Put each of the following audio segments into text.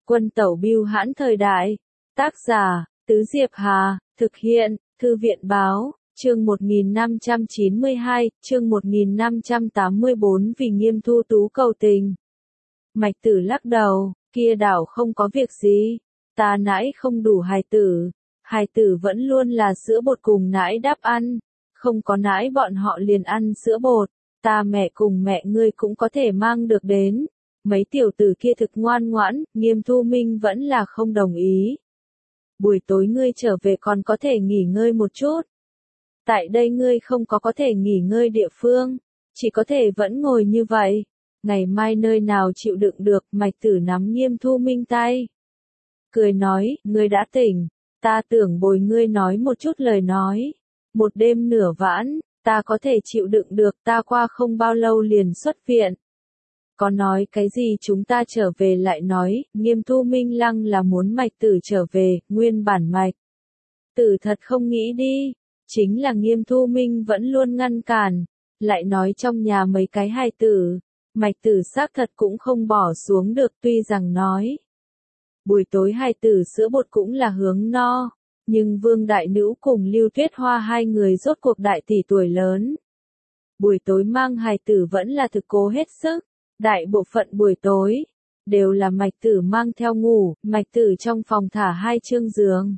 Quân tẩu bưu hãn thời đại. Tác giả, Tứ Diệp Hà, thực hiện, Thư viện báo, chương 1592, chương 1584 vì Nghiêm Thu Tú cầu tình. Mạch Tử lắc đầu, kia đảo không có việc gì, ta nãi không đủ hài tử vẫn luôn là sữa bột cùng nãi đáp ăn, không có nãi bọn họ liền ăn sữa bột, ta mẹ cùng mẹ ngươi cũng có thể mang được đến. Mấy tiểu tử kia thực ngoan ngoãn, Nghiêm Thu Minh vẫn là không đồng ý. Buổi tối ngươi trở về còn có thể nghỉ ngơi một chút. Tại đây ngươi không có thể nghỉ ngơi địa phương, chỉ có thể vẫn ngồi như vậy. Ngày mai nơi nào chịu đựng được, Mạch Tử nắm Nghiêm Thu Minh tay. Cười nói, ngươi đã tỉnh, ta tưởng bồi ngươi nói một chút lời nói. Một đêm nửa vãn, ta có thể chịu đựng được, ta qua không bao lâu liền xuất viện. Có nói cái gì chúng ta trở về lại nói, Nghiêm Thu Minh lăng là muốn Mạch Tử trở về, nguyên bản Mạch Tử thật không nghĩ đi, chính là Nghiêm Thu Minh vẫn luôn ngăn cản, lại nói trong nhà mấy cái hài tử, Mạch Tử xác thật cũng không bỏ xuống được tuy rằng nói. Buổi tối hài tử sữa bột cũng là hướng no, nhưng Vương Đại Nữ cùng Lưu Tuyết Hoa hai người rốt cuộc đại tỷ tuổi lớn. Buổi tối mang hài tử vẫn là thực cố hết sức. Đại bộ phận buổi tối, đều là Mạch Tử mang theo ngủ, Mạch Tử trong phòng thả hai chương giường.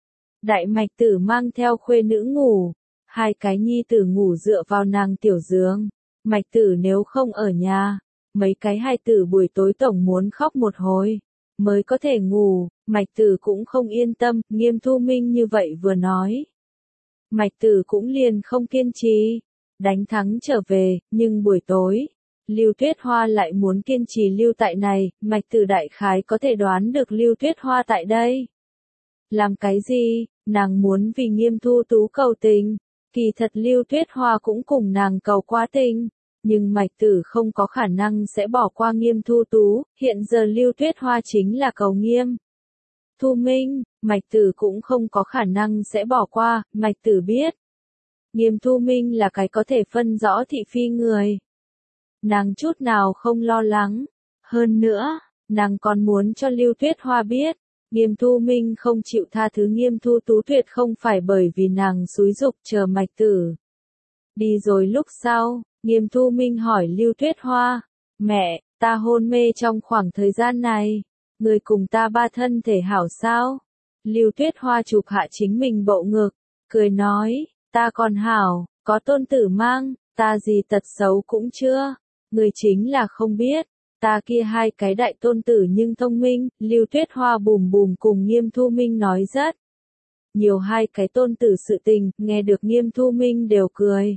Đại Mạch Tử mang theo khuê nữ ngủ, hai cái nhi tử ngủ dựa vào nàng tiểu giường. Mạch Tử nếu không ở nhà, mấy cái hài tử buổi tối tổng muốn khóc một hồi, mới có thể ngủ, Mạch Tử cũng không yên tâm, Nghiêm Thu Minh như vậy vừa nói. Mạch Tử cũng liền không kiên trì, đánh thắng trở về, nhưng buổi tối. Lưu Tuyết Hoa lại muốn kiên trì lưu tại này, Mạch Tử đại khái có thể đoán được Lưu Tuyết Hoa tại đây. Làm cái gì, nàng muốn vì Nghiêm Thu Tú cầu tình, kỳ thật Lưu Tuyết Hoa cũng cùng nàng cầu qua tình, nhưng Mạch Tử không có khả năng sẽ bỏ qua Nghiêm Thu Tú, hiện giờ Lưu Tuyết Hoa chính là cầu Nghiêm Thu Minh, Mạch Tử cũng không có khả năng sẽ bỏ qua, Mạch Tử biết. Nghiêm Thu Minh là cái có thể phân rõ thị phi người. Nàng chút nào không lo lắng. Hơn nữa, nàng còn muốn cho Lưu Tuyết Hoa biết, Nghiêm Thu Minh không chịu tha thứ Nghiêm Thu Tú tuyệt không phải bởi vì nàng xúi giục chờ Mạch Tử. Đi rồi lúc sau, Nghiêm Thu Minh hỏi Lưu Tuyết Hoa, mẹ, ta hôn mê trong khoảng thời gian này, người cùng ta ba thân thể hảo sao? Lưu Tuyết Hoa chụp hạ chính mình bộ ngực, cười nói, ta còn hảo, có tôn tử mang, ta gì tật xấu cũng chưa. Người chính là không biết, ta kia hai cái đại tôn tử nhưng thông minh, Lưu Tuyết Hoa bùm bùm cùng Nghiêm Thu Minh nói rất nhiều hai cái tôn tử sự tình, nghe được Nghiêm Thu Minh đều cười.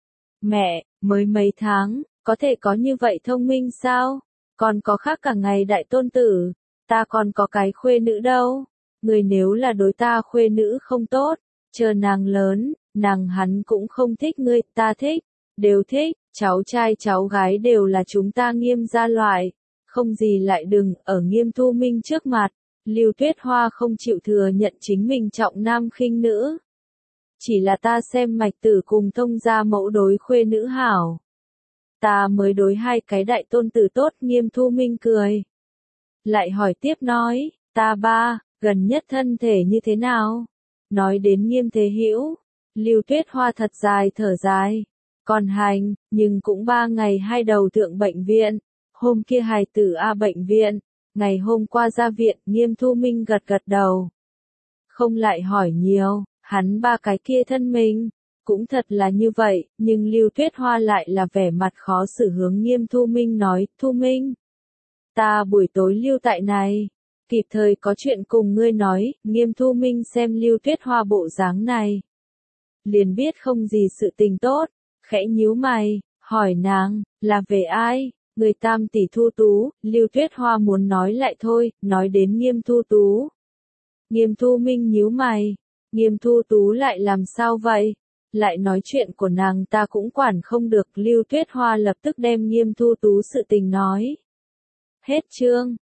Mẹ, mới mấy tháng, có thể có như vậy thông minh sao? Còn có khác cả ngày đại tôn tử, ta còn có cái khuê nữ đâu. Người nếu là đối ta khuê nữ không tốt, chờ nàng lớn, nàng hắn cũng không thích ngươi, ta thích, đều thích. Cháu trai cháu gái đều là chúng ta Nghiêm gia loại, không gì lại đừng, ở Nghiêm Thu Minh trước mặt, Lưu Tuyết Hoa không chịu thừa nhận chính mình trọng nam khinh nữ. Chỉ là ta xem Mạch Tử cùng thông gia mẫu đối khuê nữ hảo. Ta mới đối hai cái đại tôn tử tốt, Nghiêm Thu Minh cười. Lại hỏi tiếp nói, ta ba, gần nhất thân thể như thế nào? Nói đến Nghiêm Thế Hữu, Lưu Tuyết Hoa thật dài thở dài. Còn hành, nhưng cũng 3 ngày hai đầu thượng bệnh viện, hôm kia hài tử bệnh viện, ngày hôm qua ra viện, Nghiêm Thu Minh gật gật đầu. Không lại hỏi nhiều, hắn ba cái kia thân mình, cũng thật là như vậy, nhưng Lưu Tuyết Hoa lại là vẻ mặt khó xử hướng Nghiêm Thu Minh nói, Thu Minh, ta buổi tối lưu tại này, kịp thời có chuyện cùng ngươi nói, Nghiêm Thu Minh xem Lưu Tuyết Hoa bộ dáng này. Liền biết không gì sự tình tốt. Khẽ nhíu mày, hỏi nàng, là về ai? Người tam tỷ Thu Tú, Lưu Tuyết Hoa muốn nói lại thôi, nói đến Nghiêm Thu Tú. Nghiêm Thu Minh nhíu mày, Nghiêm Thu Tú lại làm sao vậy? Lại nói chuyện của nàng ta cũng quản không được, Lưu Tuyết Hoa lập tức đem Nghiêm Thu Tú sự tình nói. Hết chương.